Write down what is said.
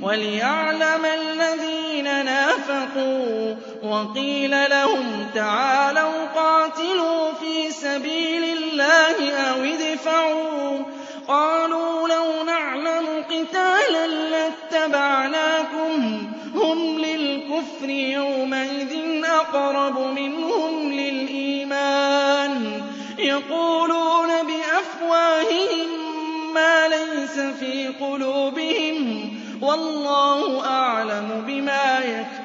وَلِيَعْلَمَ الَّذِينَ نَافَقُوا وَقِيلَ لَهُمْ تَعَالَوْا قَاتِلُوا فِي سَبِيلِ اللَّهِ أَوِ ادْفَعُوا ۖ قَالُوا لَوْ نَعْلَمُ قِتَالًا لَّاتَّبَعْنَاكُمْ ۖ هُمْ لِلْكُفْرِ يَوْمَئِذٍ أَقْرَبُ مِنْهُمْ لِلْإِيمَانِ يَقُولُونَ بِأَفْوَاهِهِم مَّا لَيْسَ فِي قُلُوبِهِمْ ۗ وَاللَّهُ أَعْلَمُ بِمَا يَكْتُمُونَ